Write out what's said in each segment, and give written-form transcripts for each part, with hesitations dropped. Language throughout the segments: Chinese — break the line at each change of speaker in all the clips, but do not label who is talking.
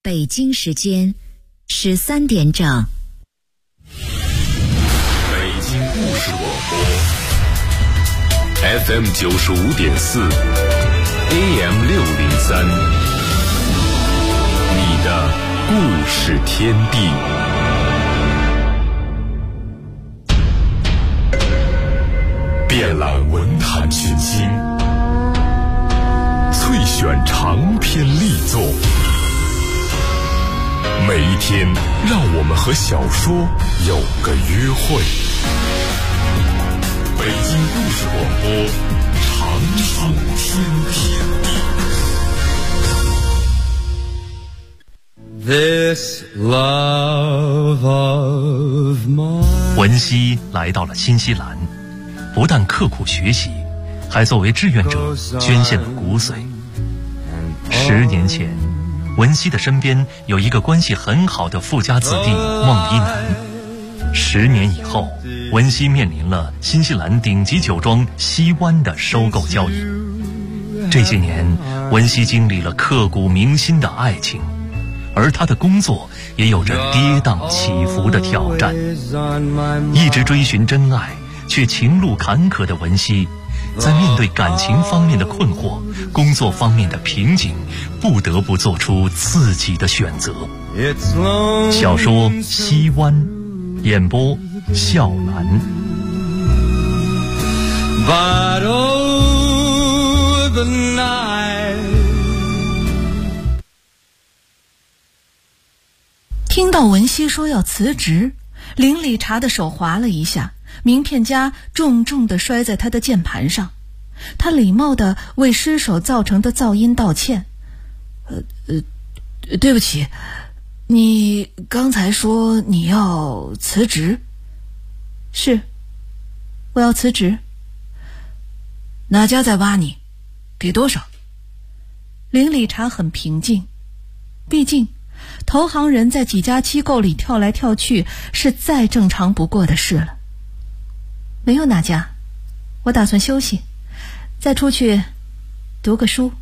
北京时间13点整。
北京故事广播 FM 95.4 AM 603，你的故事天地。遍览文坛群星，萃选长篇力作，每一天让我们和小说有个约会。北京故事广播，长处天地。
This love of mine。
文熙来到了新西兰，不但刻苦学习，还作为志愿者捐献了骨髓。10年前，文熙的身边有一个关系很好的富家子弟孟一楠。10年以后，文熙面临了新西兰顶级酒庄西湾的收购交易。这些年，文熙经历了刻骨铭心的爱情，而他的工作也有着跌宕起伏的挑战。一直追寻真爱却情路坎坷的文熙，在面对感情方面的困惑、工作方面的瓶颈，不得不做出自己的选择。小说《西湾》，演播笑兰。
But oh, the night。
听到文熙说要辞职，林理查的手滑了一下，名片夹重重地摔在他的键盘上。他礼貌地为失手造成的噪音道歉。对不起，你刚才说你要辞职？是，我要辞职。哪家在挖你？给多少？林理查很平静，毕竟投行人在几家机构里跳来跳去是再正常不过的事了。没有哪家，我打算休息，再出去读个书。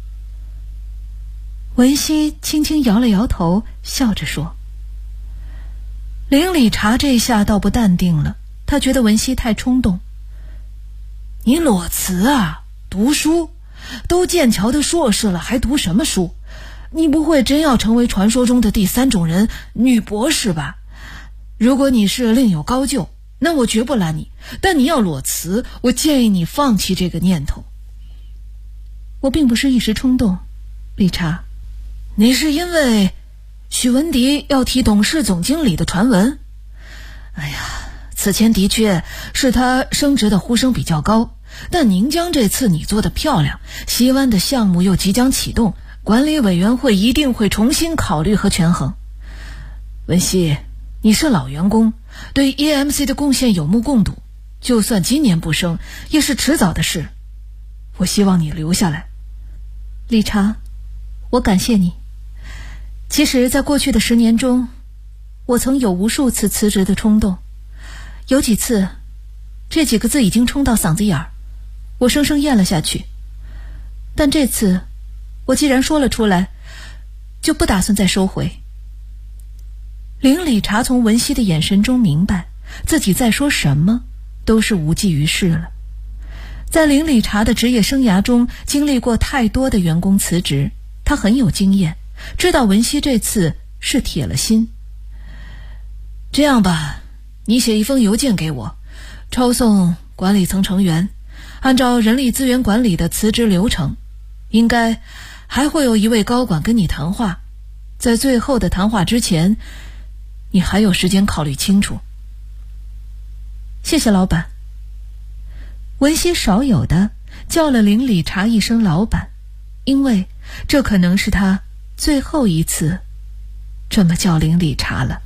文熙轻轻摇了摇头，笑着说。林理查这下倒不淡定了，他觉得文熙太冲动。你裸辞啊？读书？都剑桥的硕士了，还读什么书？你不会真要成为传说中的第3种人女博士吧？如果你是另有高就，那我绝不拦你，但你要裸辞，我建议你放弃这个念头。我并不是一时冲动，理查。你是因为许文迪要提董事总经理的传闻？哎呀，此前的确是他升职的呼声比较高，但宁江这次你做得漂亮，西湾的项目又即将启动，管理委员会一定会重新考虑和权衡。文熙，你是老员工，对 EMC 的贡献有目共睹，就算今年不升，也是迟早的事。我希望你留下来。理查，我感谢你。其实在过去的10年中，我曾有无数次辞职的冲动，有几次这几个字已经冲到嗓子眼儿，我生生咽了下去。但这次我既然说了出来，就不打算再收回。林理查从文熙的眼神中明白，自己再说什么都是无济于事了。在林理查的职业生涯中，经历过太多的员工辞职，他很有经验，知道文熙这次是铁了心。这样吧，你写一封邮件给我，抄送管理层成员，按照人力资源管理的辞职流程，应该还会有一位高管跟你谈话，在最后的谈话之前，你还有时间考虑清楚。谢谢老板。文熙少有的叫了林理查一声老板，因为这可能是他最后一次这么叫林理查了。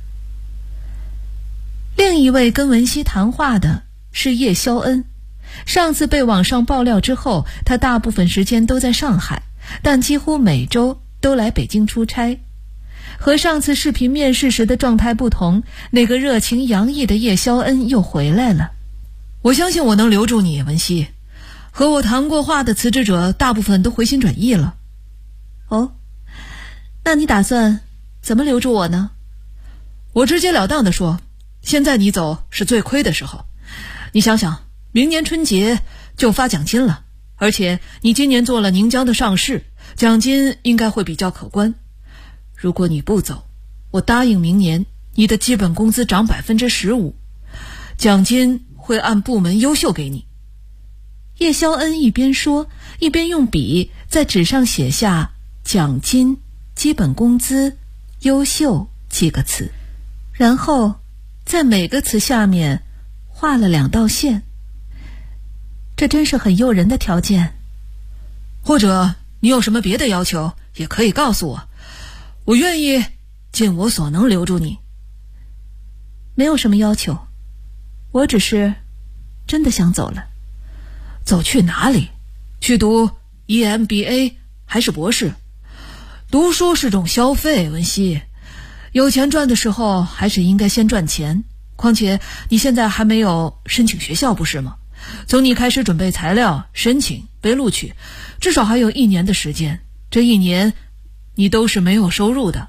另一位跟文熙谈话的是叶肖恩。上次被网上爆料之后，他大部分时间都在上海，但几乎每周都来北京出差。和上次视频面试时的状态不同，那个热情洋溢的叶肖恩又回来了。我相信我能留住你，文熙。和我谈过话的辞职者大部分都回心转意了。哦，那你打算怎么留住我呢？
我直截了当地说，现在你走是最亏的时候。你想想，明年春节就发奖金了，而且你今年做了宁江的上市，奖金应该会比较可观。如果你不走，我答应明年你的基本工资涨 15%， 奖金会按部门优秀给你。
叶肖恩一边说，一边用笔在纸上写下奖金、基本工资、优秀几个词，然后在每个词下面画了2道线。这真是很诱人的条件。
或者你有什么别的要求也可以告诉我，我愿意尽我所能留住你。
没有什么要求，我只是真的想走了。
走去哪里？去读 EMBA 还是博士？读书是种消费，文熙，有钱赚的时候还是应该先赚钱。况且你现在还没有申请学校，不是吗？从你开始准备材料、申请、被录取，至少还有1年的时间。这1年你都是没有收入的。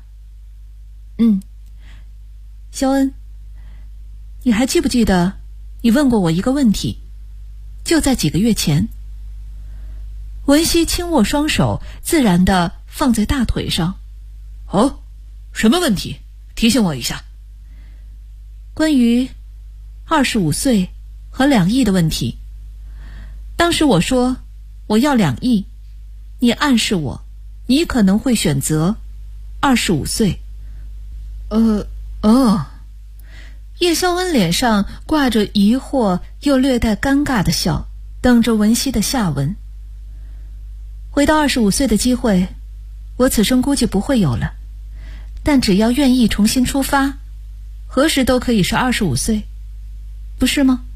肖恩，你还记不记得你问过我一个问题？就在几个月前。文熙轻握双手，自然地放在大腿上。
哦，什么问题？提醒我一下。
关于25岁和2亿的问题。当时我说我要2亿，你暗示我你可能会选择25岁。叶肖恩脸上挂着疑惑又略带尴尬的笑，等着文熙的下文。回到25岁的机会，我此生估计不会有了，但只要愿意重新出发，何时都可以是25岁，不是吗？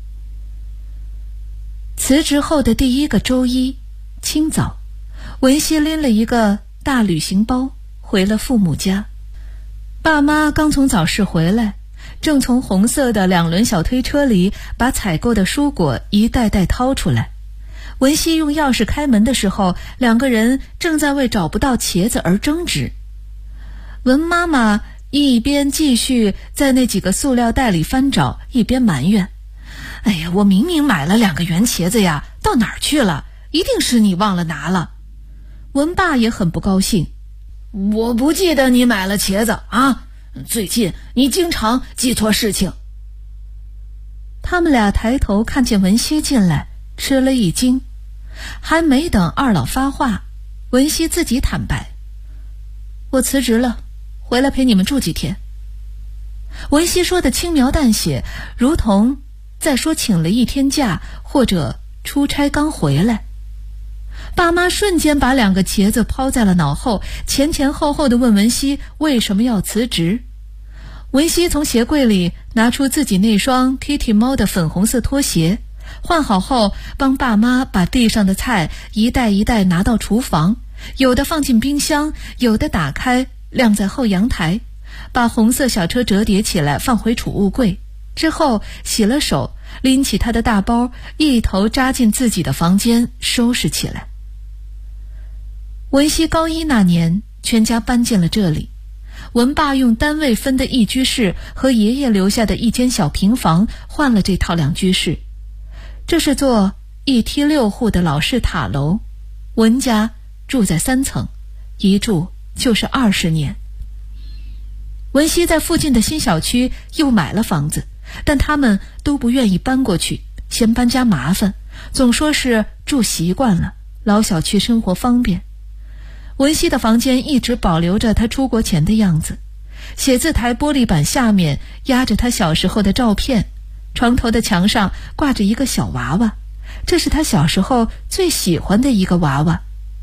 辞职后的第1个周一清早，文熙拎了一个大旅行包回了父母家。爸妈刚从早市回来，正从红色的2轮小推车里把采购的蔬果一袋袋掏出来。文熙用钥匙开门的时候，2个人正在为找不到茄子而争执。文妈妈一边继续在那几个塑料袋里翻找，一边埋怨：哎呀，我明明买了2个圆茄子呀，到哪儿去了？一定是你忘了拿了。文爸也很不高兴：
我不记得你买了茄子啊，最近你经常记错事情。
他们俩抬头看见文熙进来，吃了一惊。还没等二老发话，文熙自己坦白：我辞职了，回来陪你们住几天。文熙说的轻描淡写，如同在说请了1天假，或者出差刚回来。爸妈瞬间把2个茄子抛在了脑后，前前后后地问文熙为什么要辞职。文熙从鞋柜里拿出自己那双 Kitty 猫的粉红色拖鞋，换好后帮爸妈把地上的菜一袋一袋拿到厨房，有的放进冰箱，有的打开晾在后阳台，把红色小车折叠起来放回储物柜，之后洗了手，拎起他的大包，一头扎进自己的房间收拾起来。文熙高1那年，全家搬进了这里。文爸用单位分的1居室和爷爷留下的1间小平房换了这套2居室。这是座1梯6户的老式塔楼，文家住在3层，一住就是20年。文熙在附近的新小区又买了房子，但他们都不愿意搬过去，嫌搬家麻烦，总说是住习惯了，老小区生活方便。文熙的房间一直保留着他出国前的样子，写字台玻璃板下面压着他小时候的照片，床头的墙上挂着一个小娃娃，这是他小时候最喜欢的一个娃娃。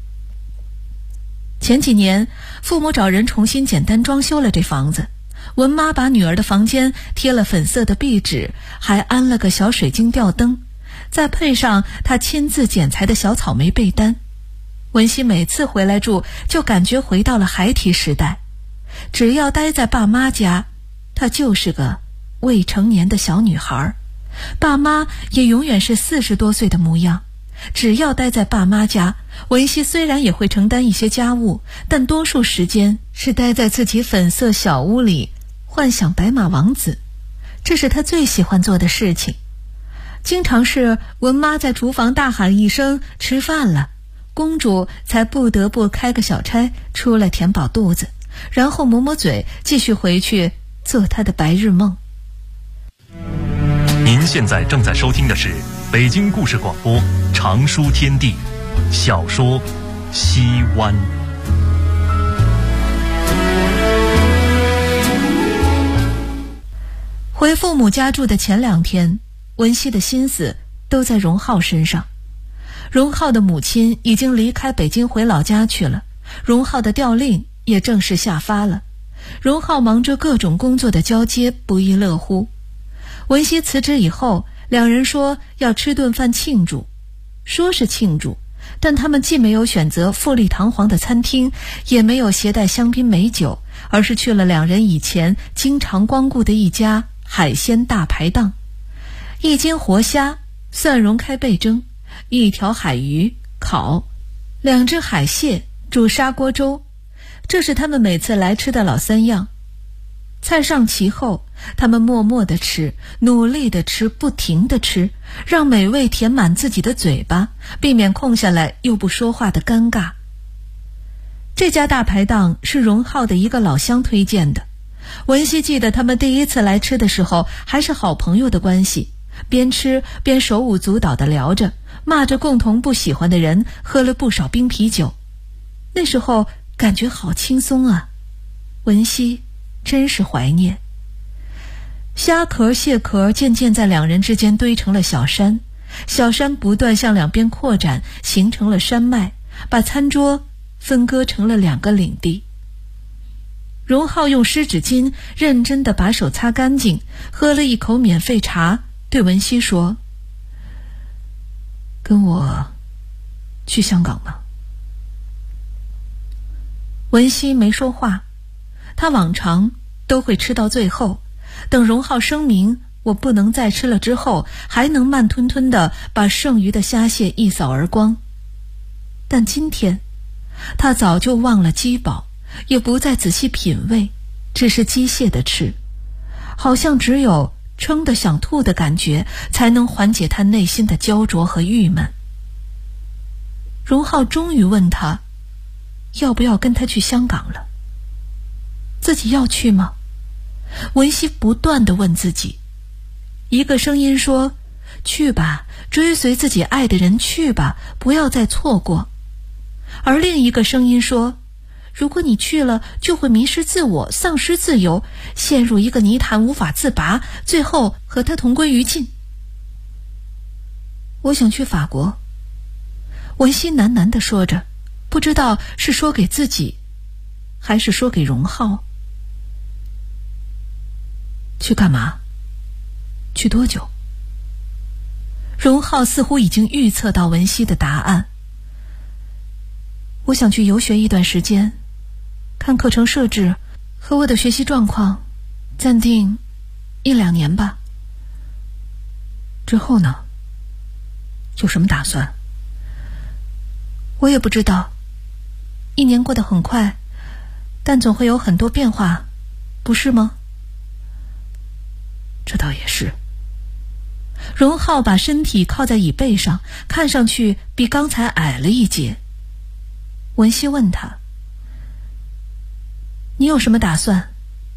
前几年父母找人重新简单装修了这房子，文妈把女儿的房间贴了粉色的壁纸，还安了个小水晶吊灯，再配上她亲自剪裁的小草莓被单。文熙每次回来住，就感觉回到了孩提时代。只要待在爸妈家，她就是个未成年的小女孩，爸妈也永远是40多岁的模样。 只要待在爸妈家，文熙虽然也会承担一些家务，但多数时间是待在自己粉色小屋里幻想白马王子，这是他最喜欢做的事情。经常是文妈在厨房大喊一声吃饭了，公主才不得不开个小差出来填饱肚子，然后抹抹嘴继续回去做她的白日梦。
您现在正在收听的是北京故事广播长书天地小说《西湾》。
回父母家住的前2天，文熙的心思都在荣浩身上。荣浩的母亲已经离开北京回老家去了，荣浩的调令也正式下发了。荣浩忙着各种工作的交接，不亦乐乎。文熙辞职以后，两人说要吃顿饭庆祝。说是庆祝，但他们既没有选择富丽堂皇的餐厅，也没有携带香槟美酒，而是去了两人以前经常光顾的一家海鲜大排档。1斤活虾，蒜蓉开背蒸，1条海鱼烤，2只海蟹煮砂锅粥，这是他们每次来吃的老3样。菜上齐后，他们默默地吃，努力地吃，不停地吃，让美味填满自己的嘴巴，避免空下来又不说话的尴尬。这家大排档是荣浩的一个老乡推荐的。文熙记得他们第一次来吃的时候还是好朋友的关系，边吃边手舞足蹈地聊着，骂着共同不喜欢的人，喝了不少冰啤酒。那时候感觉好轻松啊，文熙真是怀念。虾壳蟹壳渐渐在两人之间堆成了小山，小山不断向两边扩展，形成了山脉，把餐桌分割成了2个领地。荣浩用湿纸巾认真地把手擦干净，喝了一口免费茶，对文熙说：跟我去香港吗？文熙没说话，他往常都会吃到最后，等荣浩声明我不能再吃了之后，还能慢吞吞地把剩余的虾蟹一扫而光。但今天他早就忘了饥饱，也不再仔细品味，只是机械地吃，好像只有撑得想吐的感觉才能缓解他内心的焦灼和郁闷。荣浩终于问他要不要跟他去香港了。自己要去吗？文熙不断地问自己。一个声音说：去吧，追随自己爱的人去吧，不要再错过。而另一个声音说：如果你去了，就会迷失自我，丧失自由，陷入一个泥潭无法自拔，最后和他同归于尽。我想去法国，文熙喃喃地说着，不知道是说给自己还是说给荣浩。去干嘛？去多久？荣浩似乎已经预测到文熙的答案。我想去游学一段时间，看课程设置和我的学习状况，暂定1-2年吧。之后呢？有什么打算？我也不知道。1年过得很快，但总会有很多变化，不是吗？这倒也是。荣浩把身体靠在椅背上，看上去比刚才矮了一截。文熙问他：你有什么打算？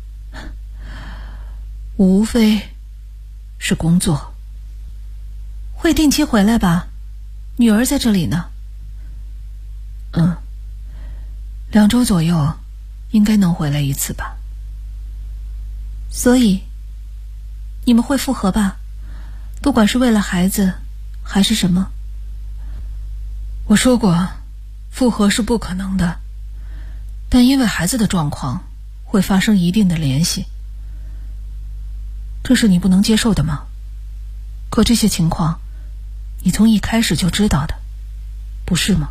我无非是工作。会定期回来吧？女儿在这里呢。2周左右应该能回来一次吧。所以你们会复合吧？不管是为了孩子还是什么。我说过复合是不可能的，但因为孩子的状况会发生一定的联系。这是你不能接受的吗？可这些情况你从一开始就知道的，不是吗？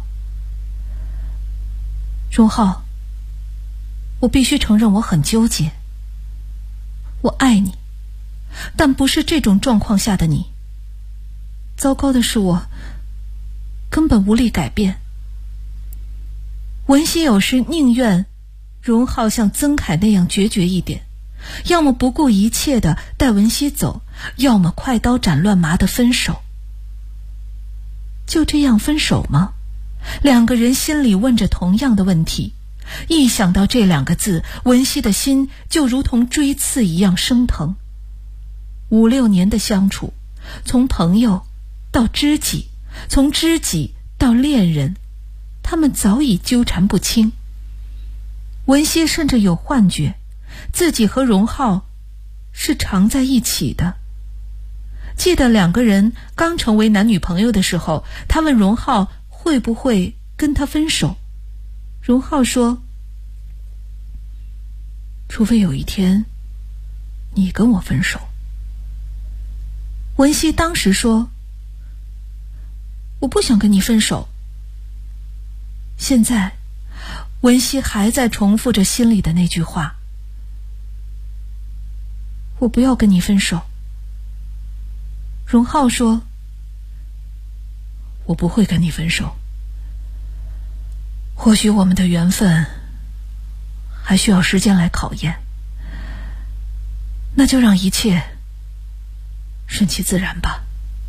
荣浩，我必须承认我很纠结。我爱你，但不是这种状况下的你。糟糕的是根本无力改变。文熙有时宁愿荣浩像曾凯那样决绝一点，要么不顾一切地带文熙走，要么快刀斩乱麻地分手。就这样分手吗？两个人心里问着同样的问题，一想到这2个字，文熙的心就如同锥刺一样生疼。5、6年的相处，从朋友到知己，从知己到恋人，他们早已纠缠不清。文熙甚至有幻觉，自己和荣浩是常在一起的。记得2个人刚成为男女朋友的时候，他问荣浩会不会跟他分手。荣浩说，除非有一天你跟我分手。文熙当时说，我不想跟你分手。现在文熙还在重复着心里的那句话，我不要跟你分手。荣浩说，我不会跟你分手，或许我们的缘分还需要时间来考验，那就让一切顺其自然吧。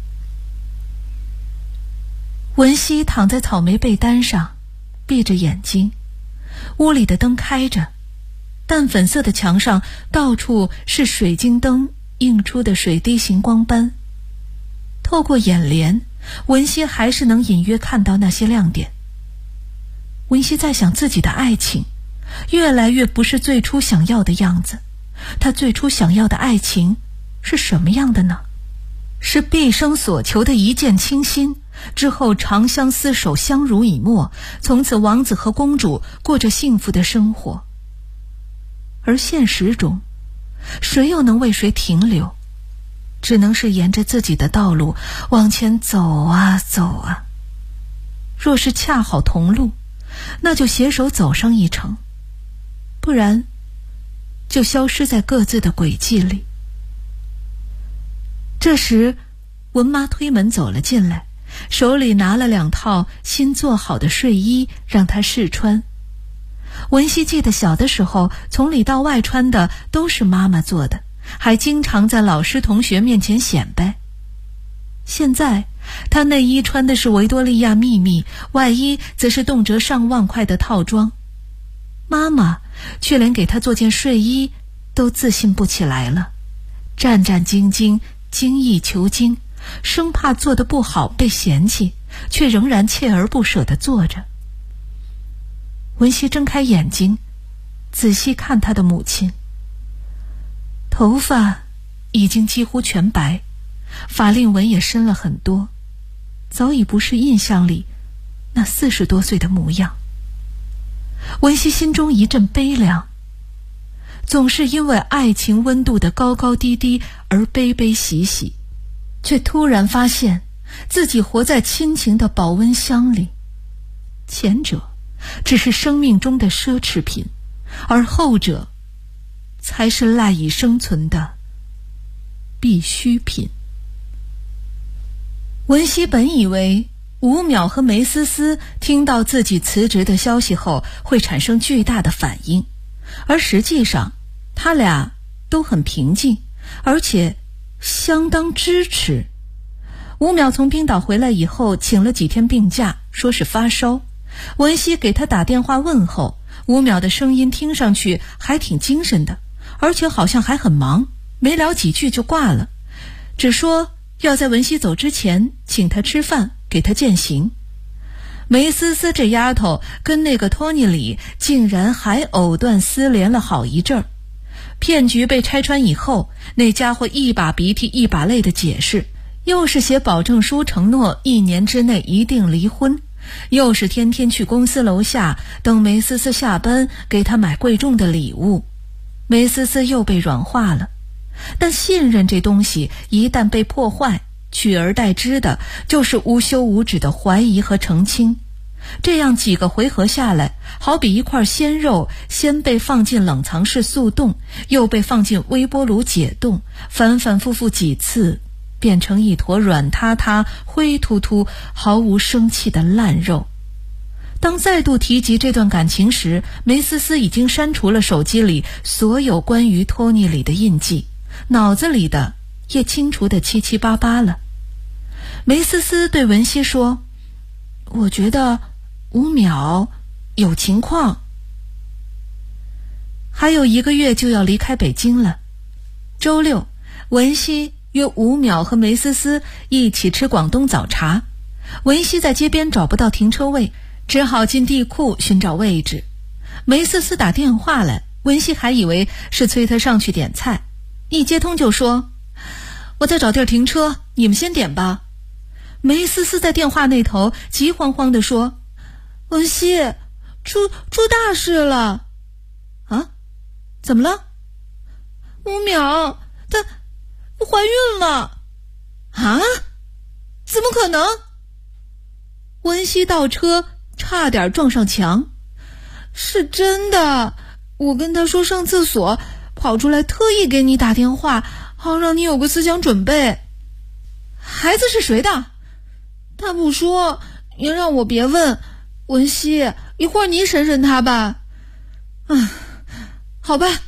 文熙躺在草莓被单上，闭着眼睛，屋里的灯开着，淡粉色的墙上到处是水晶灯映出的水滴形光斑。透过眼帘，文熙还是能隐约看到那些亮点。文熙在想自己的爱情，越来越不是最初想要的样子。他最初想要的爱情是什么样的呢？是毕生所求的一见倾心，之后长相厮守，相濡以沫，从此王子和公主过着幸福的生活。而现实中，谁又能为谁停留？只能是沿着自己的道路往前走啊走啊。若是恰好同路，那就携手走上一程，不然就消失在各自的轨迹里。这时文妈推门走了进来，手里拿了2套新做好的睡衣让她试穿。文熙记得小的时候从里到外穿的都是妈妈做的，还经常在老师同学面前显摆。现在她内衣穿的是维多利亚秘密，外衣则是动辄上万块的套装。妈妈却连给她做件睡衣都自信不起来了，战战兢兢，精益求精，生怕做得不好被嫌弃，却仍然锲而不舍地做着。文熙睁开眼睛，仔细看她的母亲，头发已经几乎全白，法令纹也深了很多，早已不是印象里那40多岁的模样。文熙心中一阵悲凉，总是因为爱情温度的高高低低而悲悲喜喜，却突然发现自己活在亲情的保温箱里。前者只是生命中的奢侈品，而后者才是赖以生存的必需品。文熙本以为吴淼和梅思思听到自己辞职的消息后会产生巨大的反应，而实际上他俩都很平静，而且相当支持。吴淼从冰岛回来以后请了几天病假，说是发烧。文熙给他打电话问候，吴淼的声音听上去还挺精神的，而且好像还很忙，没聊几句就挂了，只说要在文熙走之前请他吃饭，给他饯行。梅思思这丫头跟那个托尼里竟然还藕断丝连了好一阵儿。骗局被拆穿以后，那家伙一把鼻涕一把泪的解释，又是写保证书承诺1年之内一定离婚，又是天天去公司楼下等梅思思下班给她买贵重的礼物。梅思思又被软化了，但信任这东西一旦被破坏，取而代之的就是无休无止的怀疑和澄清。这样几个回合下来，好比一块鲜肉先被放进冷藏室速冻，又被放进微波炉解冻，反反复复几次， 变成一坨软塌塌、灰突突、毫无生气的烂肉。当再度提及这段感情时，梅思思已经删除了手机里所有关于托尼里的印记，脑子里的也清除得七七八八了。梅思思对文熙说：“我觉得5秒有情况。”还有1个月就要离开北京了。周六，文熙约5秒和梅思思一起吃广东早茶。文熙在街边找不到停车位，只好进地库寻找位置。梅思思打电话来，文熙还以为是催他上去点菜，一接通就说：“我在找地儿停车，你们先点吧。”梅思思在电话那头急慌慌地说：“文熙，出大事了！”啊？怎么了？5秒，她怀孕了！啊？怎么可能？文熙倒车，差点撞上墙。是真的，我跟她说上厕所，跑出来特意给你打电话，好让你有个思想准备。孩子是谁的？他不说，也让我别问。文熙，一会儿你审审他吧。好吧。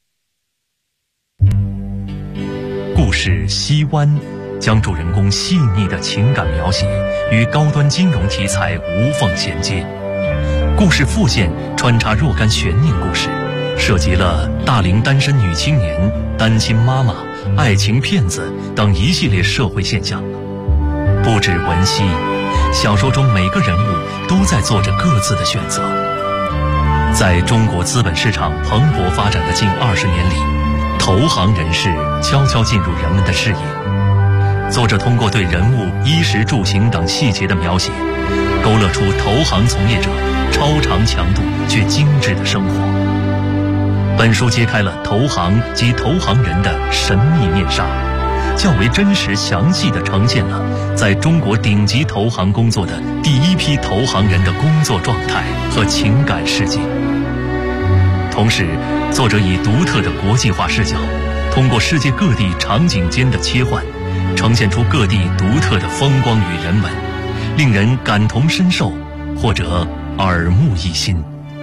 故事《西湾》将主人公细腻的情感描写与高端金融题材无缝衔接。故事副线穿插若干悬念故事，涉及了大龄单身女青年、单亲妈妈、爱情骗子等一系列社会现象。不止文熙，小说中每个人物都在做着各自的选择。在中国资本市场蓬勃发展的近20年里，投行人士悄悄进入人们的视野。作者通过对人物衣食住行等细节的描写，勾勒出投行从业者超长强度却精致的生活。本书揭开了投行及投行人的神秘面纱，较为真实详细地呈现了在中国顶级投行工作的第一批投行人的工作状态和情感世界。同时，作者以独特的国际化视角，通过世界各地场景间的切换，呈现出各地独特的风光与人文，令人感同身受或者耳目一新。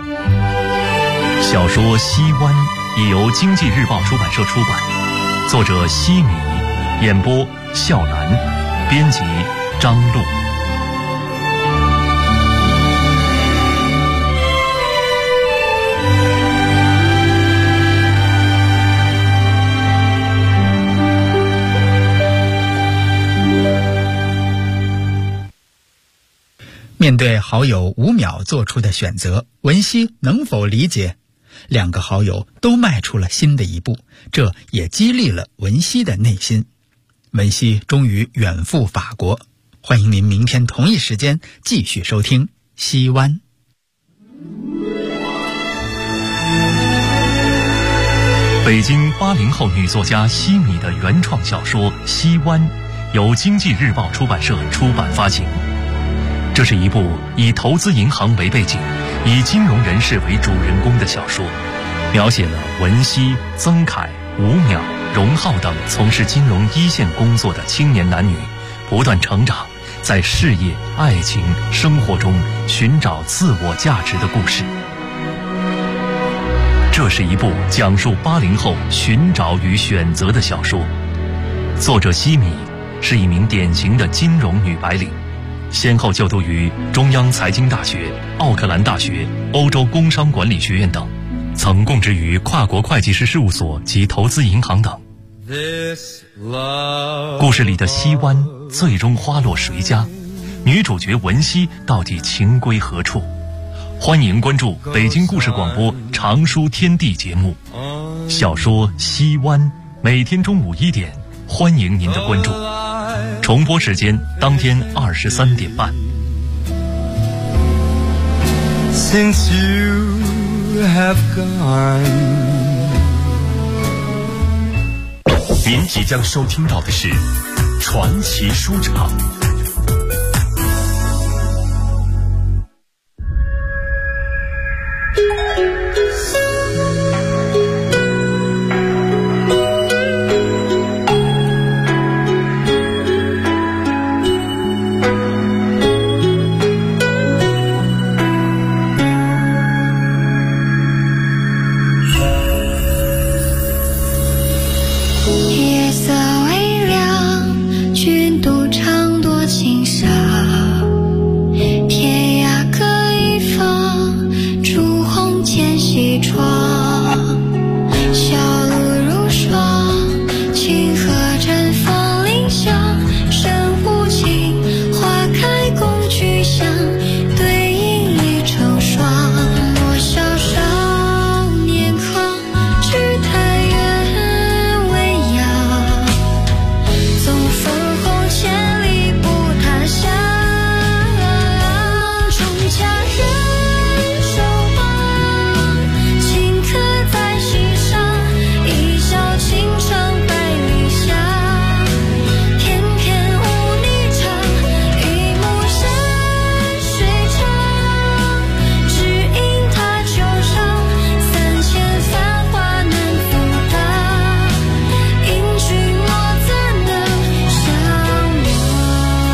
小说《西湾》已由经济日报出版社出版，作者西米，演播笑兰，编辑张璐。
面对好友5秒做出的选择，文熙能否理解？2个好友都迈出了新的一步，这也激励了文熙的内心。文熙终于远赴法国，欢迎您明天同一时间继续收听《西湾》。
北京80后女作家西米的原创小说《西湾》，由经济日报出版社出版发行。这是一部以投资银行为背景，以金融人士为主人公的小说，描写了文熙、曾凯、5秒、荣浩等从事金融一线工作的青年男女不断成长，在事业、爱情、生活中寻找自我价值的故事。这是一部讲述80后寻找与选择的小说。作者西米是一名典型的金融女白领，先后就读于中央财经大学、奥克兰大学、欧洲工商管理学院等，曾供职于跨国会计师事务所及投资银行等。故事里的西湾最终花落谁家？女主角文熙到底情归何处？欢迎关注北京故事广播长书天地节目小说《西湾》，每天中午1点，欢迎您的关注。重播时间当天23点半。
Since you have gone，
您即将收听到的是传奇书场。
一窗，小路如霜，清河绽放林香，深无情，花开共聚香，对影已成双。莫笑少年狂，只叹愿为阳，纵分红千里不他乡，众家人守望，顷刻在心上，一笑倾城百里香，翩翩舞霓裳，一幕山水长，只因他丘上3000繁华难负担，因君莫怎能相忘。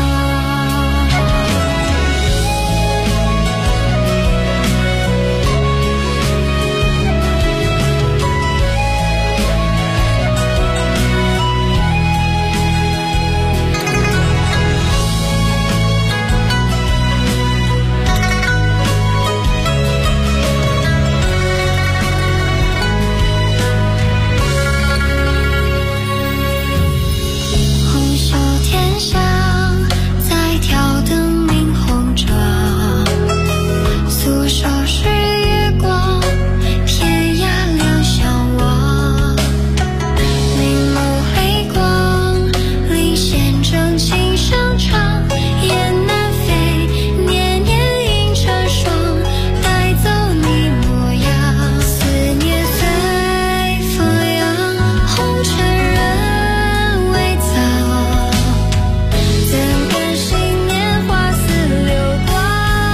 红袖添香，在挑灯明红妆，素手是月光，天涯两相望。明眸泪光，临县正琴声唱，雁南飞，年年映成双，带走你模样。思念随风扬，红尘人未藏，怎甘心年华似流光？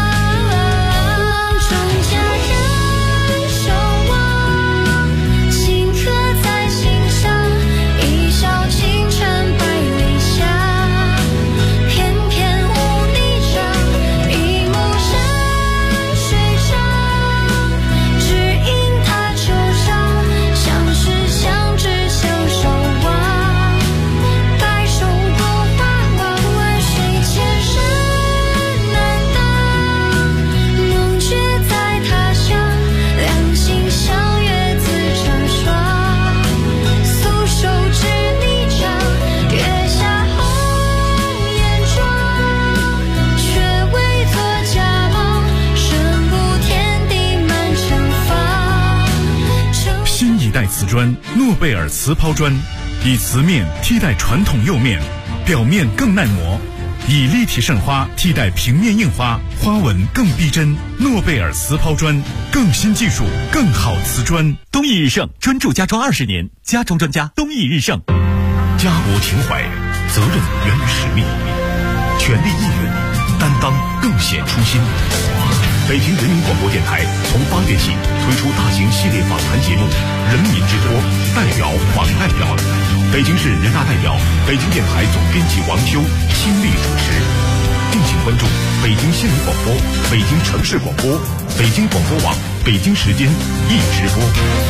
众家人守望，顷刻在心上，一笑倾城百里香，翩翩舞霓裳，一幕山水长，只因他丘上，相识相知相守望，白首不华望，万水千山难当，梦觉在他乡，两心相悦自成双，素手执霓裳，月下红颜妆，却为作家郎，身不天地满城芳。
新一代瓷砖诺贝尔瓷抛砖，以瓷面替代传统釉面，表面更耐磨，以立体渗花替代平面印花，花纹更逼真。诺贝尔瓷抛砖，更新技术，更好瓷砖。
东益日盛专注家装20年，家装专家东益日盛。
家国情怀，责任源于使命，全力意愿，担当更显初心。北京人民广播电台从8月起推出大型系列访谈节目《人民之播》，代表访代表。北京市人大代表、北京电台总编辑王修亲力主持。敬请关注北京新闻广播、北京城市广播、北京广播网北京时间一直播。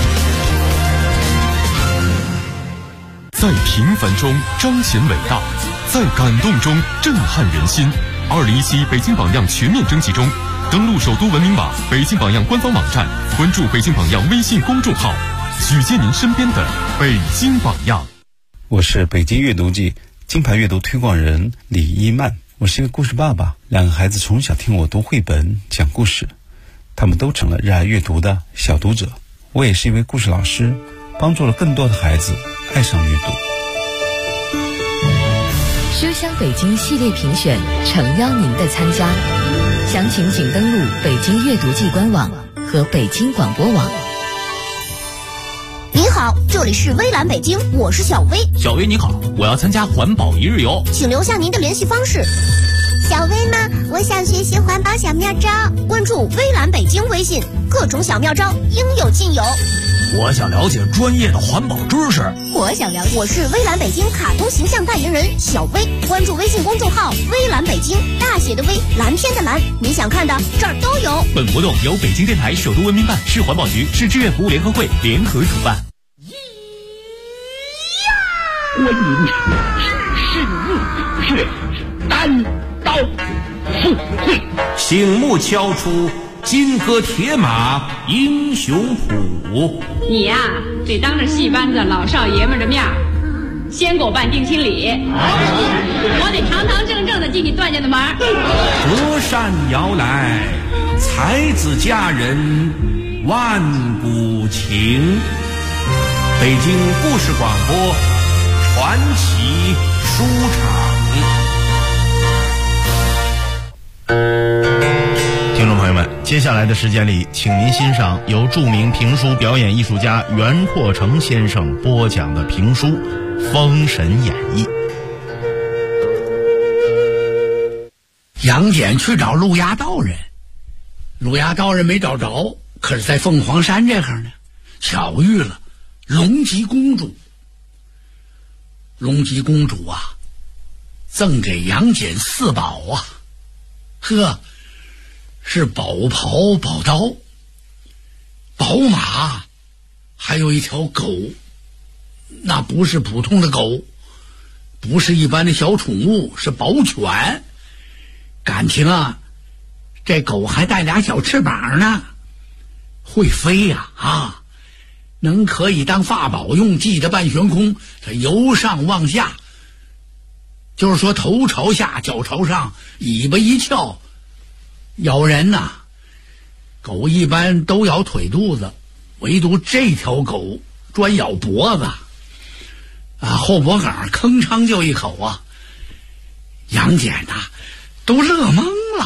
在平凡中彰显伟大，在感动中震撼人心。2017北京榜样全面征集中，登录首都文明网北京榜样官方网站，关注北京榜样微信公众号，举荐您身边的北京榜样。
我是北京阅读季金牌阅读推广人李一曼，我是一个故事爸爸，两个孩子从小听我读绘本讲故事，他们都成了热爱阅读的小读者。我也是一位故事老师，帮助了更多的孩子爱上阅读。
书香北京系列评选诚邀您的参加，详情请登录北京阅读季官网和北京广播网。
您好，这里是微蓝北京，我是小薇。
小薇你好，我要参加环保一日游，
请留下您的联系方式。
小薇呢，我想学习环保小妙招，
关注微蓝北京微信，各种小妙招应有尽有。
我想了解专业的环保知识，
我是微蓝北京卡通形象代言人小薇，关注微信公众号微蓝北京，大写的微，蓝天的蓝，你想看的这儿都有。
本活动由北京电台首都文明办、市环保局、市志愿服务联合会联合主办。
观音是日月单刀赴会，
醒目敲出金戈铁马英雄谱。
你呀，得当着戏班子老少爷们的面先给我办定亲礼，我得堂堂正正的进你段家的门。
隔山遥来，才子佳人万古情。北京故事广播传奇书场。
听众朋友们，接下来的时间里，请您欣赏由著名评书表演艺术家袁阔成先生播讲的评书《封神演义》。
杨戬去找陆衙道人，陆衙道人没找着，可是在凤凰山这块呢，巧遇了龙吉公主。龙吉公主啊，赠给杨戬4宝啊，呵，是宝袍、宝刀、宝马，还有一条狗。那不是普通的狗，不是一般的小宠物，是宝犬。感情啊，这狗还带俩小翅膀呢，会飞呀啊，能可以当法宝用，系得半悬空，它由上往下，就是说头朝下脚朝上，尾巴一翘，咬人呐。狗一般都咬腿肚子，唯独这条狗专咬脖子啊，后脖梗吭哧就一口啊。杨戬呐都乐懵了，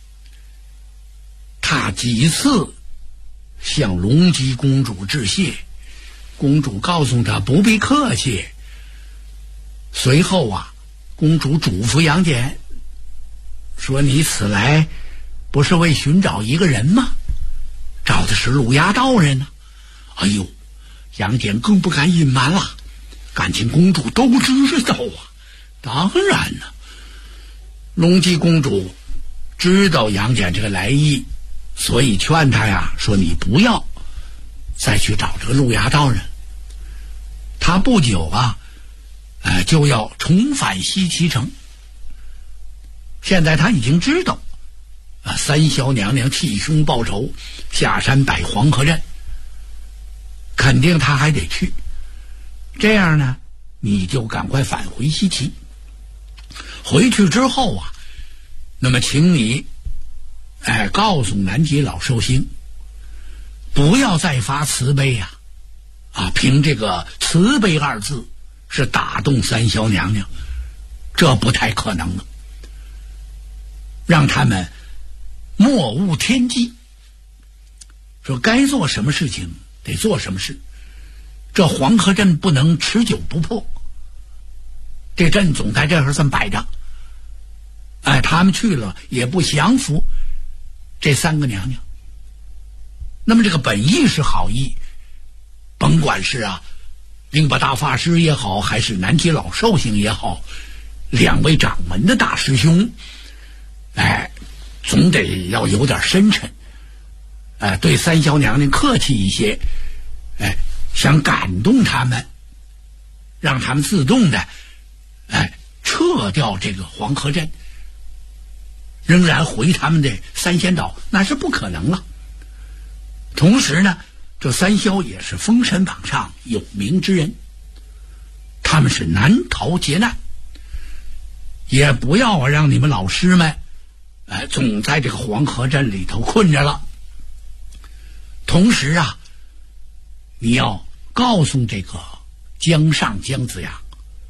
他几次向龙吉公主致谢，公主告诉他不必客气。随后啊，公主嘱咐杨戬说，你此来不是为寻找一个人吗？找的是陆衙道人呢。哎呦，杨戬更不敢隐瞒了，感情公主都知道啊。当然了，龙吉公主知道杨戬这个来意，所以劝他呀，说你不要再去找这个陆衙道人。他不久啊，就要重返西岐城。现在他已经知道三霄娘娘替兄报仇，下山摆黄河阵，肯定他还得去。这样呢，你就赶快返回西岐。回去之后啊，那么请你告诉南极老寿星，不要再发慈悲呀！凭这个慈悲2字是打动三霄娘娘，这不太可能了。让他们莫误天机，说该做什么事情得做什么事，这黄河阵不能持久不破，这阵总在这儿这么摆着，他们去了也不降服这3个娘娘。那么这个本意是好意，甭管是灵宝大法师也好，还是南极老寿星也好，2位掌门的大师兄，总得要有点深沉，对三霄娘娘客气一些，想感动他们，让他们自动的撤掉这个黄河阵，仍然回他们的三仙岛，那是不可能了。同时呢，这三霄也是封神榜上有名之人，他们是难逃劫难，也不要让你们老师们总在这个黄河阵里头困着了。同时你要告诉这个江上姜子牙，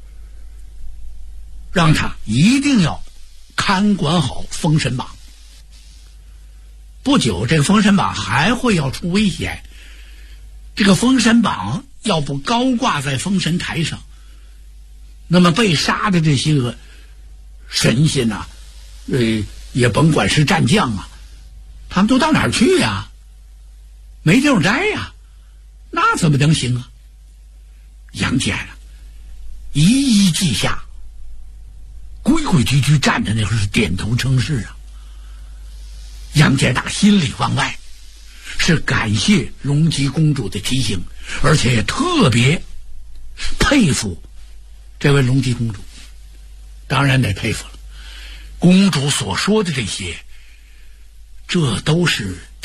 让他一定要看管好封神榜。不久这个封神榜还会要出危险，这个封神榜要不高挂在封神台上，那么被杀的这些个神仙也甭管是战将他们都到哪儿去呀？没地方待呀，那怎么能行啊？杨戬一一记下，规规矩矩站在那会儿是点头称是杨戬打心里往外是感谢龙吉公主的提醒，而且也特别佩服这位龙吉公主。当然得佩服了，公主所说的这些，这都是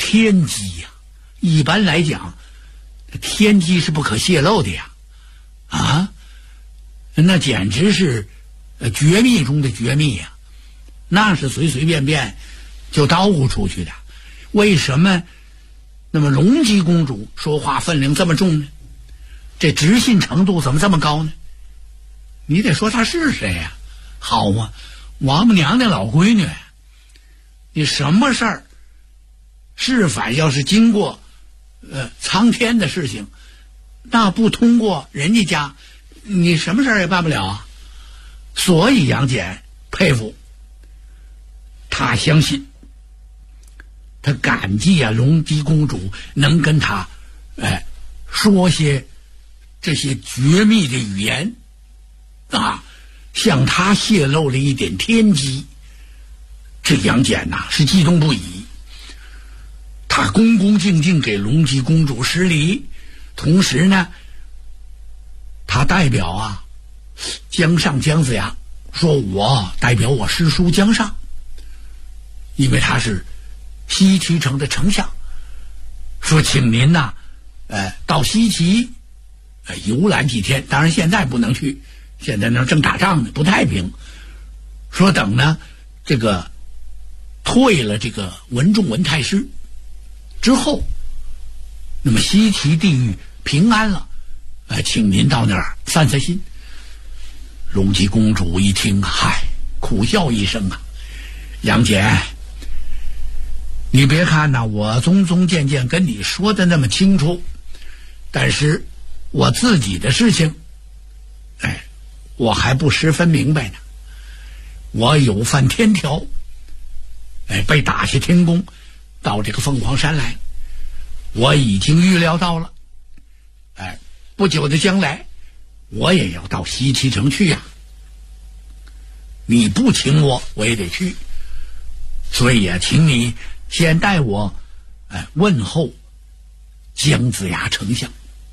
天机呀，一般来讲，天机是不可泄露的呀，啊，那简直是绝密中的绝密呀，那是随随便便就叨咕出去的。为什么那么隆基公主说话分量这么重呢？这直信程度怎么这么高呢？你得说她是谁呀？好嘛，王母娘娘老闺女，你什么事儿是反要是经过苍天的事情，那不通过人家家，你什么事儿也办不了啊。所以杨戬佩服，他相信，他感激啊隆基公主能跟他说些这些绝密的语言啊，向他泄露了一点天机。这杨戬呐是激动不已，他恭恭敬敬给隆基公主施礼，同时呢，他代表啊姜尚姜子牙说，我代表我师叔姜尚，因为他是西岐城的丞相，说请您呐到西岐游览几天，当然现在不能去，现在那正打仗呢，不太平。说等呢这个退了这个文仲文太师之后，那么西岐地域平安了，请您到那儿散散心。隆基公主一听，嗨，苦笑一声啊，杨戬，你别看呐，我宗宗渐渐跟你说的那么清楚，但是我自己的事情，我还不十分明白呢。我有犯天条，被打下天宫，到这个凤凰山来，我已经预料到了，不久的将来，我也要到西岐城去呀。你不请我，我也得去，所以啊，请你先带我，问候姜子牙丞相。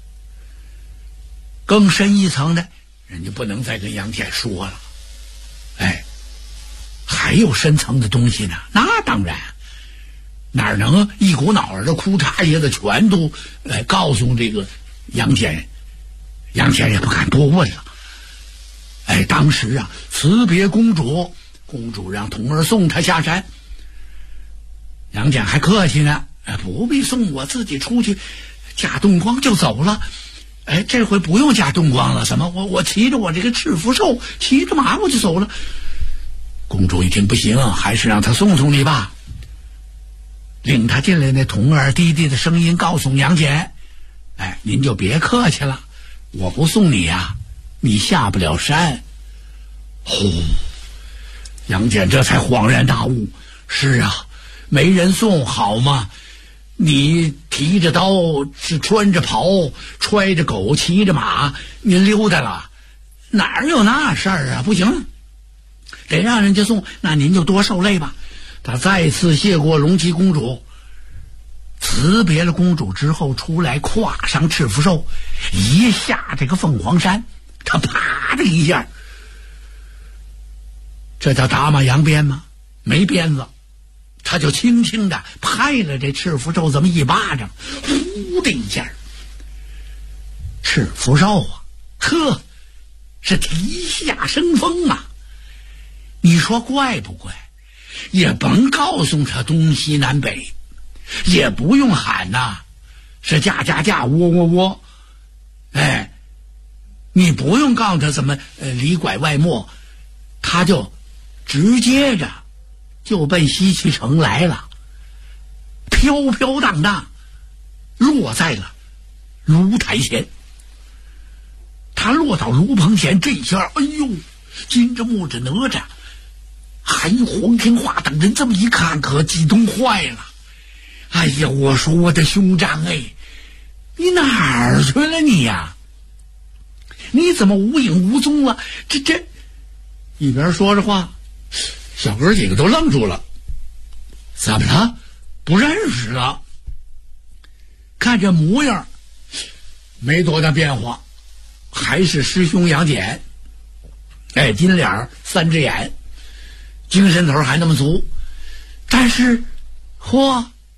更深一层的，人家不能再跟杨戬说了，还有深层的东西呢。那当然，哪能一股脑儿的哭嚓一下子全都告诉这个杨戬？杨戬也不敢多问了。当时啊，辞别公主，公主让童儿送他下山。杨戬还客气呢，不必送，我自己出去驾遁光就走了。这回不用驾遁光了，什么？我骑着我这个赤福兽，骑着马我就走了。公主一听不行，还是让他送送你吧。领他进来那童儿低低的声音告诉杨戬，您就别客气了，我不送你呀，你下不了山。呼，杨戬这才恍然大悟，是啊，没人送好吗？你提着刀，是穿着袍，揣着狗，骑着马，您溜达了，哪有那事儿啊？不行，得让人家送，那您就多受累吧。他再次谢过隆基公主，辞别了公主之后，出来跨上赤福兽，一下这个凤凰山，他啪的一下，这叫打马扬鞭吗？没鞭子，他就轻轻的拍了这赤福兽这么一巴掌，呼的一下，赤福兽啊，呵，是蹄下生风啊！你说怪不怪？也甭告诉他东西南北，也不用喊呐，是驾驾驾，窝窝窝，你不用告诉他怎么里拐外没，他就直接着就奔西岐城来了，飘飘荡荡落在了炉台前。他落到炉棚前，这下哎呦，金着木着哪吒还有黄天化等人这么一看，可激动坏了。哎呀，我说我的兄长，你哪儿去了你呀？你怎么无影无踪了？这一边说着话，小哥几个都愣住了。怎么了？不认识了？看这模样没多大变化，还是师兄杨戬。金脸三只眼，精神头还那么足，但是嚯，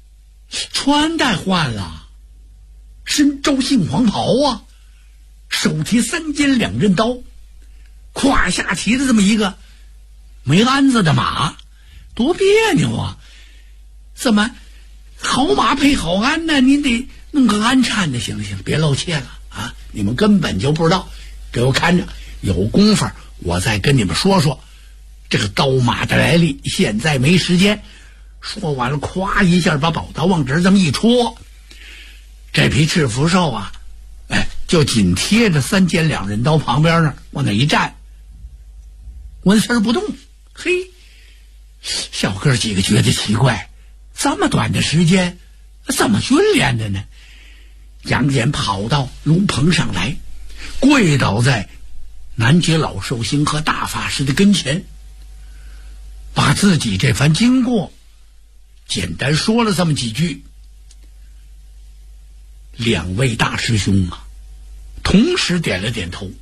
穿戴换了，身着杏黄袍啊，手提3尖2刃刀，胯下骑着这么一个没鞍子的马，多别扭啊！怎么好马配好鞍呢？您得弄个鞍颤的，行了行了，别露怯了啊！你们根本就不知道，给我看着，有功夫我再跟你们说说这个刀马的来历。现在没时间。说完了，咵一下把宝刀往这这么一戳，这匹赤福兽啊，就紧贴着3尖2刃刀旁边那儿往那一站，纹丝不动。嘿，小哥几个觉得奇怪，这么短的时间怎么训练的呢？杨戬跑到炉棚上来，跪倒在南极老寿星和大法师的跟前，把自己这番经过简单说了这么几句。2位大师兄啊，同时点了点头，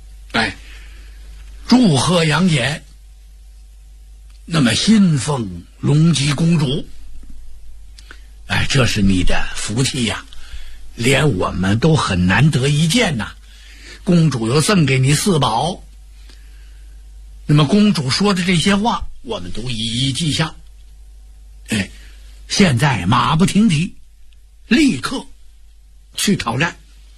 祝贺杨戬，那么信奉龙姬公主，这是你的福气呀，连我们都很难得一见呐。公主又赠给你4宝，那么公主说的这些话，我们都一一记下。现在马不停蹄，立刻去讨战，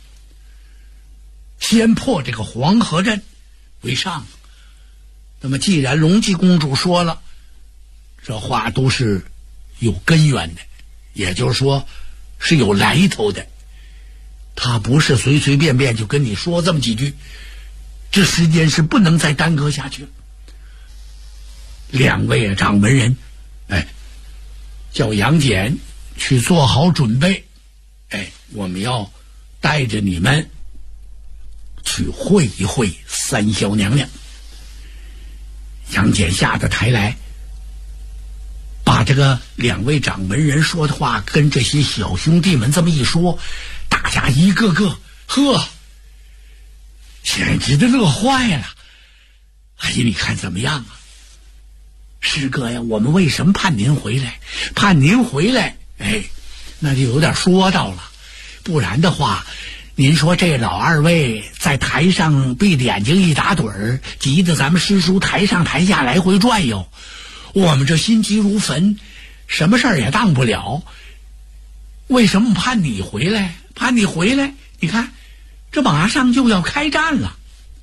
先破这个黄河阵为上。那么既然龙姬公主说了，这话都是有根源的，也就是说是有来头的，她不是随随便便就跟你说这么几句，这时间是不能再耽搁下去了。2位掌门人叫杨戬去做好准备，我们要带着你们去会一会三霄娘娘。杨戬下得台来，把这个2位掌门人说的话跟这些小兄弟们这么一说，大家一个个简直的乐坏了。你看怎么样啊？师哥呀，我们为什么盼您回来？盼您回来，那就有点说道了。不然的话，您说这老2位在台上闭着眼睛一打盹儿，急得咱们师叔台上台下来回转悠，我们这心急如焚，什么事儿也当不了。为什么盼你回来？盼你回来，你看这马上就要开战了。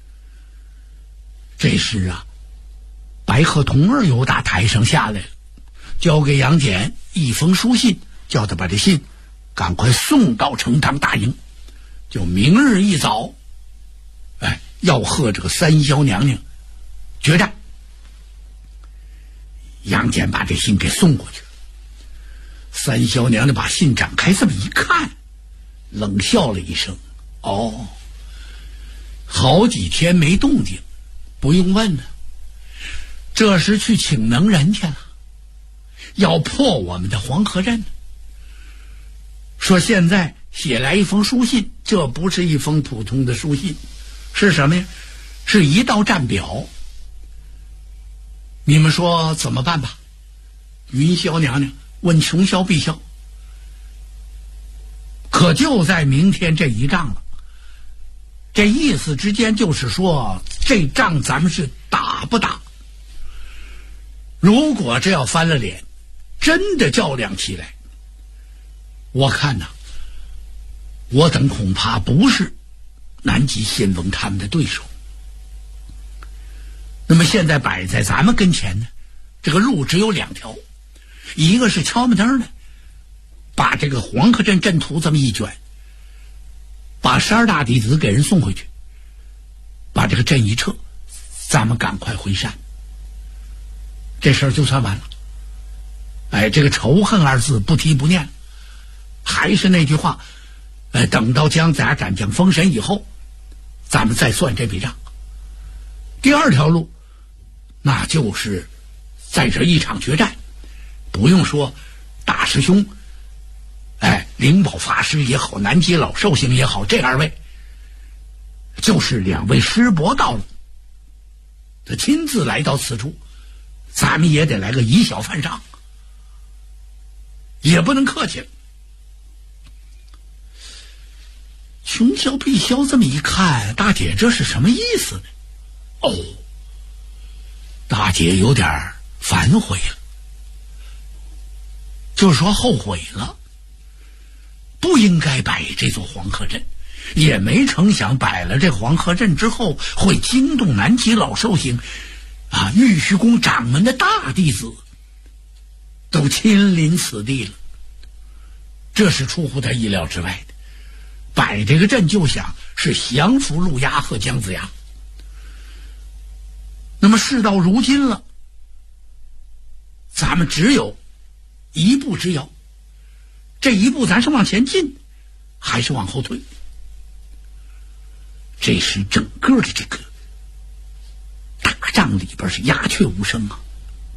这时啊，白鹤童儿又打台上下来了，交给杨戬一封书信，叫他把这信赶快送到成汤大营，就明日一早要和这个三霄娘娘决战。杨戬把这信给送过去了，三霄娘娘把信展开这么一看，冷笑了一声，好几天没动静，不用问了，这是去请能人去了，要破我们的黄河阵。说现在写来一封书信，这不是一封普通的书信，是什么呀？是一道战表。你们说怎么办吧？云霄娘娘问琼霄碧霄，可就在明天这一仗了。这意思之间就是说，这仗咱们是打不打？如果这要翻了脸，真的较量起来，我看呐，我等恐怕不是南极仙翁他们的对手。那么现在摆在咱们跟前呢，这个路只有2条，一个是敲门灯的，把这个黄河阵阵图这么一卷，把12大弟子给人送回去，把这个阵一撤，咱们赶快回山，这事儿就算完了。这个仇恨2字不提不念，还是那句话，等到姜子牙斩将封神以后，咱们再算这笔账。第2条路，那就是在这一场决战，不用说大师兄灵宝法师也好，南极老寿星也好，这2位就是2位师伯到了，他亲自来到此处，咱们也得来个以小犯上。 也不能客气了。穷萧毕萧这么一看，大姐这是什么意思呢？哦，大姐有点反悔了，就是说后悔了，不应该摆这座黄河阵，也没成想摆了这黄河阵之后会惊动南极老寿星玉虚宫掌门的大弟子都亲临此地了，这是出乎他意料之外的。摆这个阵就想是降服陆压和姜子牙。那么事到如今了，咱们只有一步之遥，这一步咱是往前进还是往后退？这时整个的这个大帐里边是鸦雀无声啊。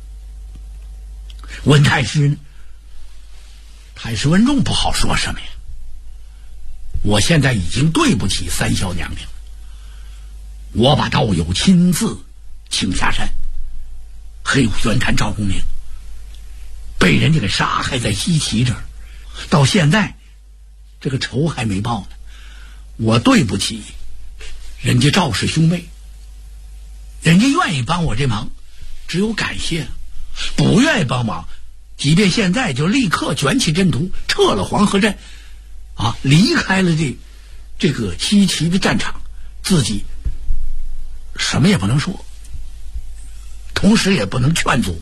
文太师呢，太师文仲不好说什么呀。我现在已经对不起三霄娘娘了，我把道友亲自请下山，黑虎玄坛赵公明被人家给杀害在西岐这儿，到现在这个仇还没报呢。我对不起人家赵氏兄妹，人家愿意帮我这忙，只有感谢；不愿意帮忙，即便现在就立刻卷起阵图，撤了黄河阵离开了这个西岐的战场，自己什么也不能说，同时也不能劝阻。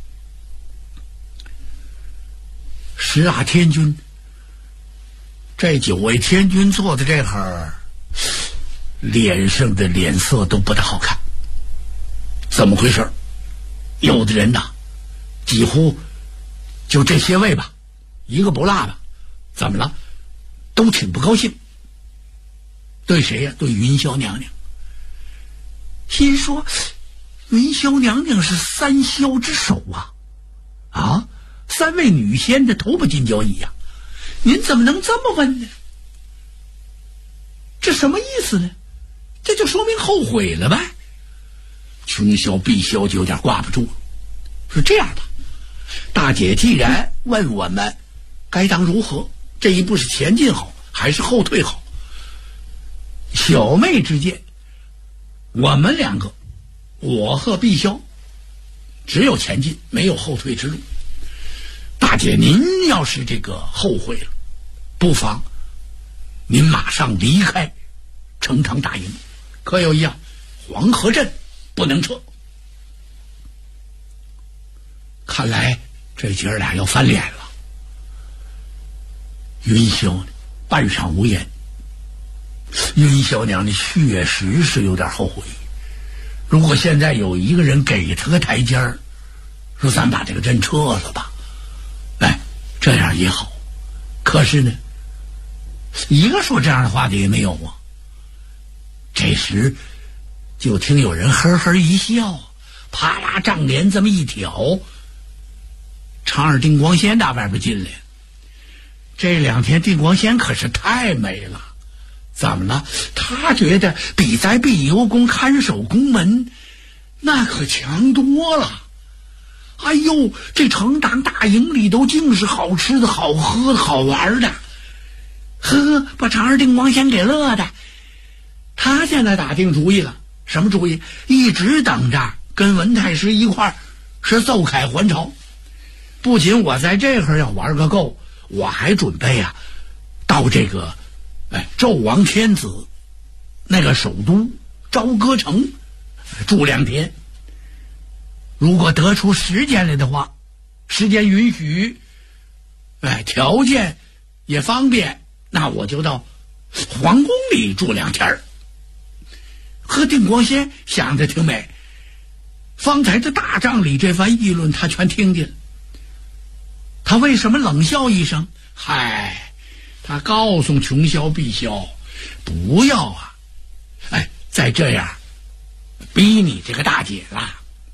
是啊，天君，这9位天君坐在这会儿，脸上的脸色都不大好看。怎么回事？有的人呐，几乎就这些位吧，一个不落吧。怎么了？都挺不高兴。对谁呀？对云霄娘娘。心说，云霄娘娘是三霄之首3位女仙的头把金交椅您怎么能这么问呢？这什么意思呢？这就说明后悔了呗。穷霄毕霄就有点挂不住了，说这样吧，大姐既然问我们该当如何，这一步是前进好还是后退好？小妹之见，我们2个，我和毕霄，只有前进，没有后退之路。大姐您要是这个后悔了，不妨您马上离开成汤大营，可有一样，黄河阵不能撤。看来这姐儿俩要翻脸了。云霄呢，半晌无言。云霄娘娘确实是有点后悔，如果现在有一个人给他个台阶儿，说咱把这个阵撤了吧，这样也好。可是呢，一个说这样的话的也没有啊。这时就听有人呵呵一笑，啪啦帐帘这么一挑，长耳定光仙打外边进来。这2天定光仙可是太美了，怎么了？他觉得比在碧游宫看守宫门那可强多了。哎呦，这成汤大营里头尽是好吃的好喝的好玩的，把长耳定光仙给乐的。他现在打定主意了，什么主意？一直等着跟文太师一块儿是奏凯还朝。不仅我在这会儿要玩个够，我还准备到这个纣王天子那个首都朝歌城住2天。如果得出时间来的话，时间允许，条件也方便，那我就到皇宫里住2天。和定光仙想的挺美，方才这大帐里这番议论他全听见了。他为什么冷笑一声？他告诉穷霄毕霄，不要再这样逼你这个大姐了，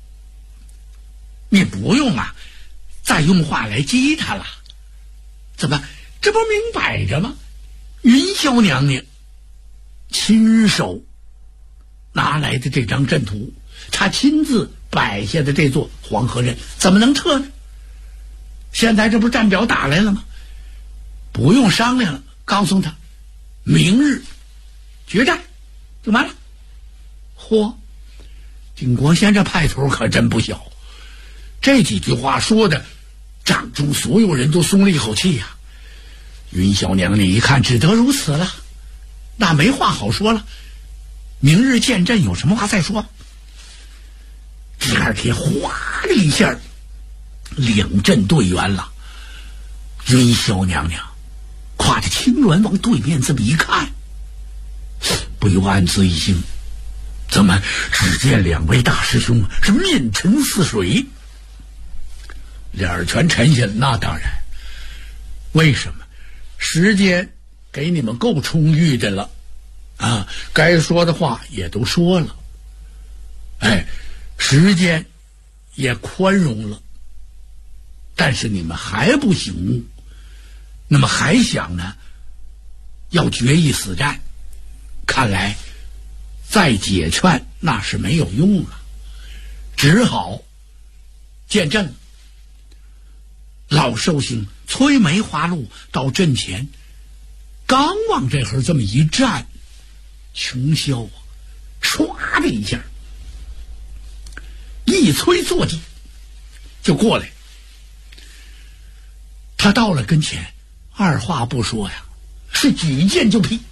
你不用再用话来激他了。怎么，这不明摆着吗？云霄娘娘亲手拿来的这张阵图，他亲自摆下的这座黄河阵，怎么能撤呢？ 现在这不是站表打来了吗？不用商量了，告诉他明日决战就完了。嚯，金光县这派头可真不小，这几句话说的掌中所有人都松了一口气呀。云小娘娘一看只得如此了，那没话好说了，明日见阵有什么话再说。第二天哗的一下两阵对圆了，云霄娘娘挎着青鸾往对面这么一看，不由暗自一惊，怎么只见两位大师兄是面沉似水，脸儿全沉下了。那当然，为什么？时间给你们够充裕的了啊，该说的话也都说了，时间也宽容了，但是你们还不醒悟，那么还想呢要决一死战，看来再解劝那是没有用了，只好见阵。老寿星催梅花鹿到阵前，刚往这会儿这么一站，琼霄啊唰的一下一催坐骑就过来。他到了跟前，二话不说呀，是举剑就劈。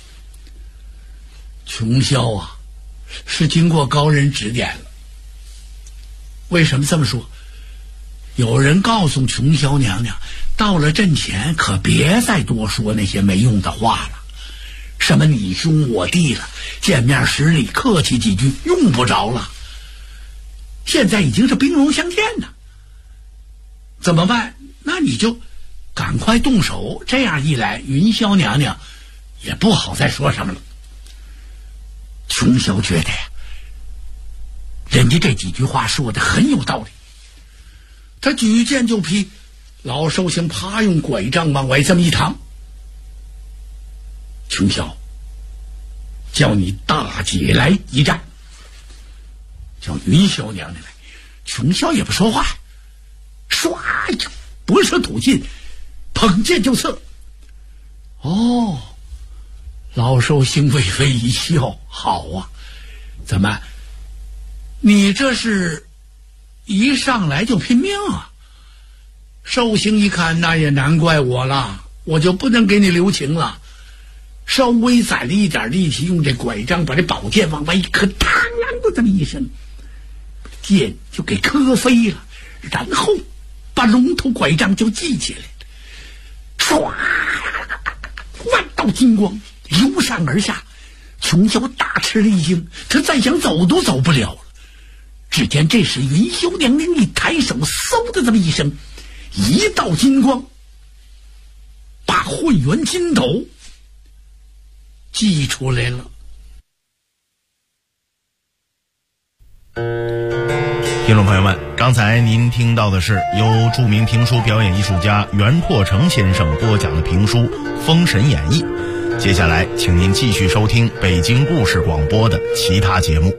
琼霄啊是经过高人指点了。为什么这么说？有人告诉琼霄娘娘，到了阵前可别再多说那些没用的话了，什么你兄我弟了，见面十里客气几句用不着了，现在已经是兵戎相见呢。怎么办？那你就赶快动手，这样一来云霄娘娘也不好再说什么了。琼霄觉得呀，人家这几句话说的很有道理，他举剑就劈，老寿星啪用拐杖往外这么一躺。琼霄，叫你大姐来一战。叫云霄娘娘来，琼霄也不说话，唰呀，博舌吐信，捧剑就刺。哦，老寿星微微一笑，好啊，怎么，你这是一上来就拼命啊？寿星一看，那也难怪我了，我就不能给你留情了。稍微攒了一点力气，用这拐杖把这宝剑往外一磕，嘡的这么一声，剑就给磕飞了，然后把龙头拐杖就系起来了，唰，万道金光由上而下。琼霄大吃了一惊，他再想走都走不了了。只见这时云霄娘娘一抬手，嗖的这么一声，一道金光把混元金斗祭出来了。
听众朋友们，刚才您听到的是由著名评书表演艺术家袁阔成先生播讲的评书《封神演义》。接下来请您继续收听北京故事广播的其他节目。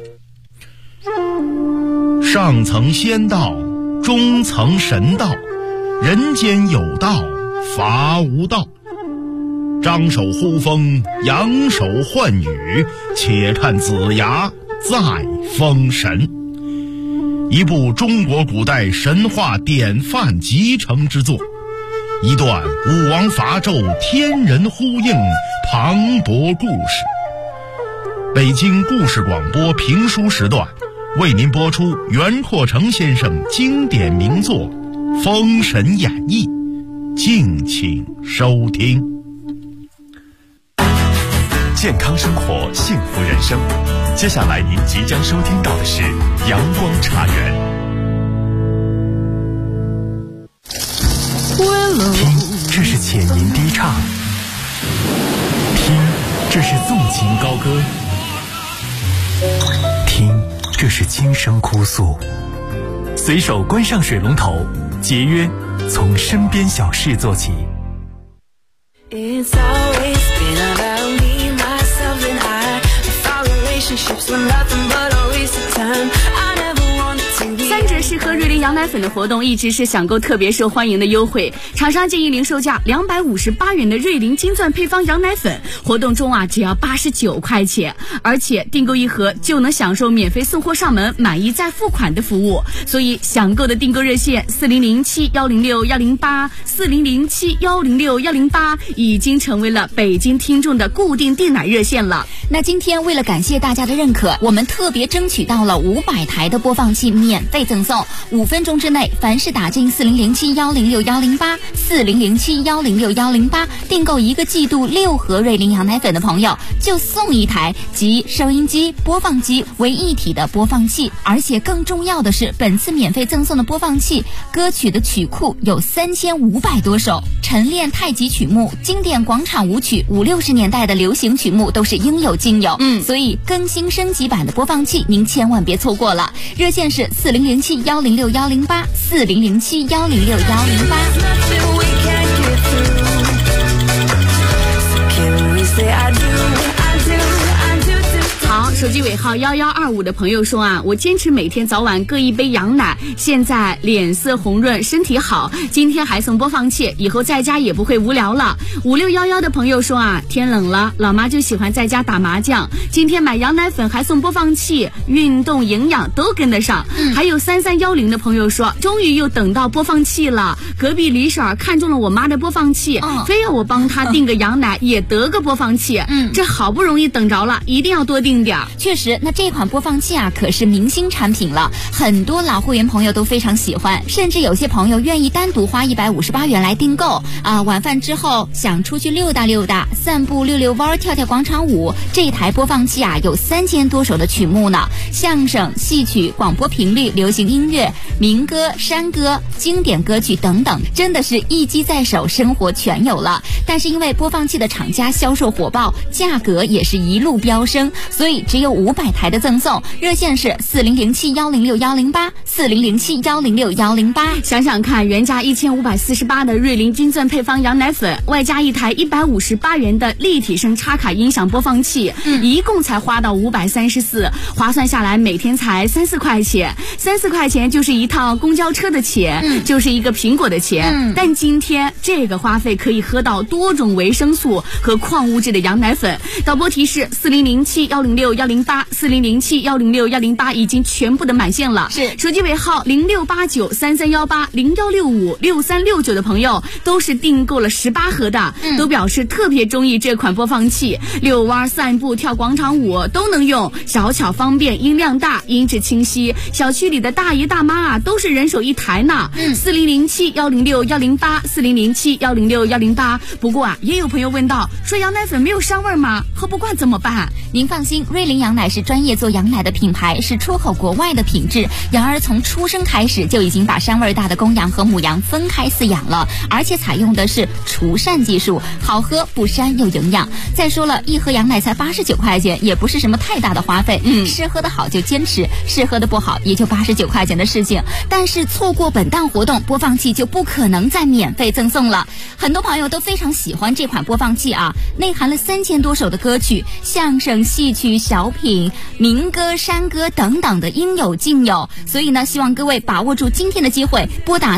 上层仙道，中层神道，人间有道，伐无道。张手呼风，扬手唤雨，且看子牙再封神。一部中国古代神话典范集成之作，一段武王伐纣天人呼应磅礴故事。北京故事广播评书时段为您播出袁阔成先生经典名作《封神演义》，敬请收听。
健康生活，幸福人生。接下来您即将收听到的是阳光茶园。
听，这是浅吟低唱；听，这是纵情高歌；听，这是轻声哭诉。随手关上水龙头，节约从身边小事做起。
It's always been about me, myself and I found relationships were nothing but a waste of time. I never wanted to be
三者适
盒瑞麟羊奶粉的活动一直是享购特别受欢迎的优惠，厂商建议零售价258元的瑞麟金钻配方羊奶粉，活动中只要89块钱，而且订购一盒就能享受免费送货上门、满意再付款的服务。所以享购的订购热线4007106108，4007106108已经成为了北京听众的固定订奶热线了。
那今天为了感谢大家的认可，我们特别争取到了500台的播放器免费赠送，5分钟之内凡是打进4007106108，4007106108订购1个季度6盒瑞麟羊奶粉的朋友，就送1台集收音机、播放机为一体的播放器。而且更重要的是，本次免费赠送的播放器歌曲的曲库有3500多首，晨练太极曲目、经典广场舞曲、50、60年代的流行曲目都是应有尽有。所以更新升级版的播放器您千万别错过了。热线是4007106108，4007106108。
好，手机尾号1125的朋友说我坚持每天早晚各一杯羊奶，现在脸色红润，身体好，今天还送播放器，以后在家也不会无聊了。5611的朋友说天冷了，老妈就喜欢在家打麻将，今天买羊奶粉还送播放器，运动营养都跟得上。还有3310的朋友说，终于又等到播放器了，隔壁李婶看中了我妈的播放器，非要我帮她订个羊奶也得个播放器，这好不容易等着了，一定要多订点。
确实，那这款播放器可是明星产品了，很多老会员朋友都非常喜欢，甚至有些朋友愿意单独花158元来订购晚饭之后想出去溜达溜达、散步溜溜弯、跳跳广场舞，这台播放器有3000多首的曲目呢，相声、戏曲、广播频率、流行音乐、民歌、山歌、经典歌曲等等，真的是一机在手，生活全有了。但是因为播放器的厂家销售火爆，价格也是一路飙升，所以只有500台的赠送。热线是4007106108，4007106108。
想想看，原价1548的瑞麟金钻配方羊奶粉，外加一台158元的立体声插卡音响播放器，一共才花到534，划算下来每天才3-4块钱，3-4块钱就是一趟公交车的钱，就是一个苹果的钱。但今天这个花费可以喝到多种维生素和矿物质的羊奶粉。导播提示：4007106108，4007106108已经全部的满线了。
是
手机尾号068933180169的朋友都是订购了18盒的，都表示特别中意这款播放器，遛弯、散步、跳广场舞都能用，小巧方便，音量大，音质清晰。小区里的大爷大妈都是人手一台呢。4007106108，4007106108。不过也有朋友问到，说羊奶粉没有膻味吗？喝不惯怎么办？
您放心，瑞麟羊奶是专业做羊奶的品牌，是出口国外的品质。羊儿从出生开始就已经把膻味大的公羊和母羊分开饲养了，而且采用的是除膻技术，好喝不膻又营养。再说了，一盒羊奶才89块钱，也不是什么太大的花费。试喝的好就坚持，试喝的不好也就89块钱的事情。但是错过本档活动，播放器就不可能再免费赠送了。很多朋友都非常喜欢这款播放器内含了3000多首的歌曲，相声、戏曲、小品、民歌、山歌等等的应有尽有。所以呢，希望各位把握住今天的机会，拨打